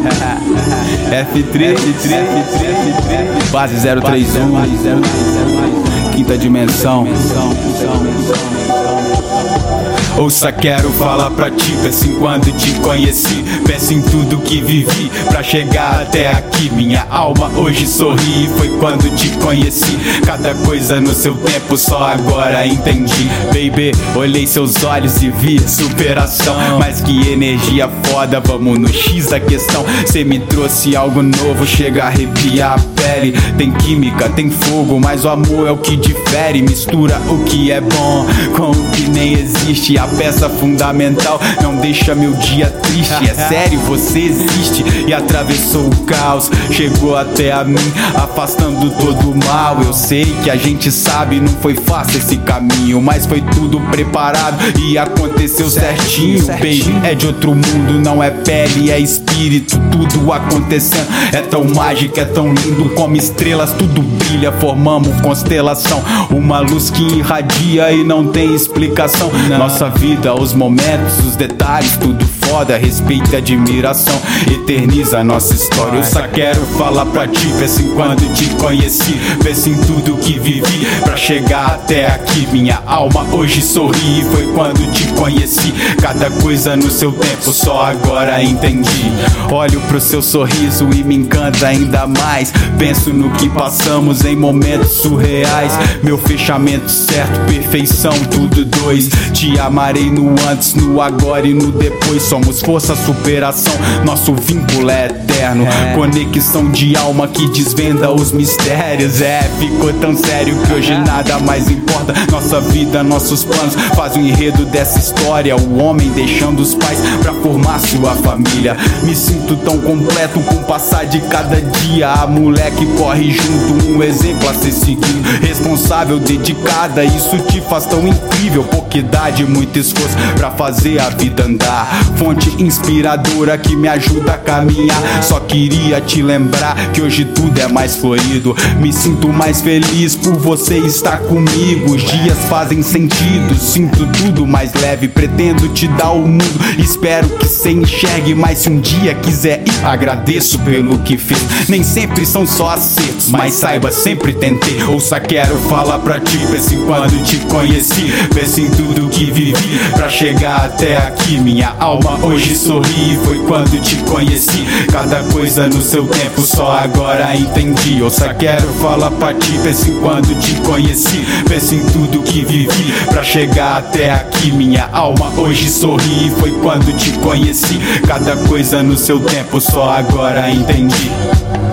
F3, base 031, quinta dimensão. Ouça, quero falar pra ti, pensa em quando te conheci, pensa em tudo que vivi pra chegar até aqui. Minha alma hoje sorri, foi quando te conheci. Cada coisa no seu tempo, só agora entendi. Baby, olhei seus olhos e vi superação. Mas que energia foda, vamos no X da questão. Cê me trouxe algo novo, chega a arrepiar a pele. Tem química, tem fogo, mas o amor é o que difere. Mistura o que é bom com o que nem existe. A peça fundamental não deixa meu dia triste. É sério, você existe e atravessou o caos, chegou até a mim, afastando todo o mal. Eu sei que a gente sabe, não foi fácil esse caminho, mas foi tudo preparado e aconteceu certinho. Baby, é de outro mundo, não é pele, é espírito. Tudo acontecendo, é tão mágico, é tão lindo. Como estrelas, tudo brilha, formamos constelação. Uma luz que irradia e não tem explicação. Nossa vida, os momentos, os detalhes, tudo foda, respeito e admiração, eterniza a nossa história. Eu só quero falar pra ti, pensa em quando te conheci, pensa em tudo que vivi pra chegar até aqui. Minha alma hoje sorri, foi quando te conheci. Cada coisa no seu tempo, só agora entendi. Olho pro seu sorriso e me encanta ainda mais. Penso no que passamos em momentos surreais. Meu fechamento certo, perfeição, tudo dois. Te amarei no antes, no agora e no depois. Somos força, superação, nosso vínculo é eterno. Conexão de alma que desvenda os mistérios. Ficou tão sério que hoje nada mais importa. Nossa vida, nossos planos fazem o enredo dessa história. O homem deixando os pais pra formar sua família. Me sinto tão completo com o passar de cada dia. A mulher que corre junto, um exemplo a ser seguido. Responsável, dedicada, isso te faz tão incrível. Pouca idade, muito esforço pra fazer a vida andar. Fonte inspiradora que me ajuda a caminhar. Só queria te lembrar que hoje tudo é mais florido. Me sinto mais feliz por você estar comigo. Os dias fazem sentido, sinto tudo mais leve. Pretendo te dar o mundo, espero que cê enxergue. Mas se um dia quiser ir, agradeço pelo que fez. Nem sempre são só acertos, mas saiba, sempre tentei. Ouça, quero falar pra ti, pensa em quando te conheci, pensa em tudo que vivi pra chegar até aqui. Minha alma hoje sorri, foi quando te conheci. Cada coisa no seu tempo, só agora entendi. Ouça, quero falar pra ti, pensa em quando te conheci, pensa em tudo que vivi pra chegar até aqui. Minha alma hoje sorri, foi quando te conheci. Cada coisa no seu tempo, só agora entendi.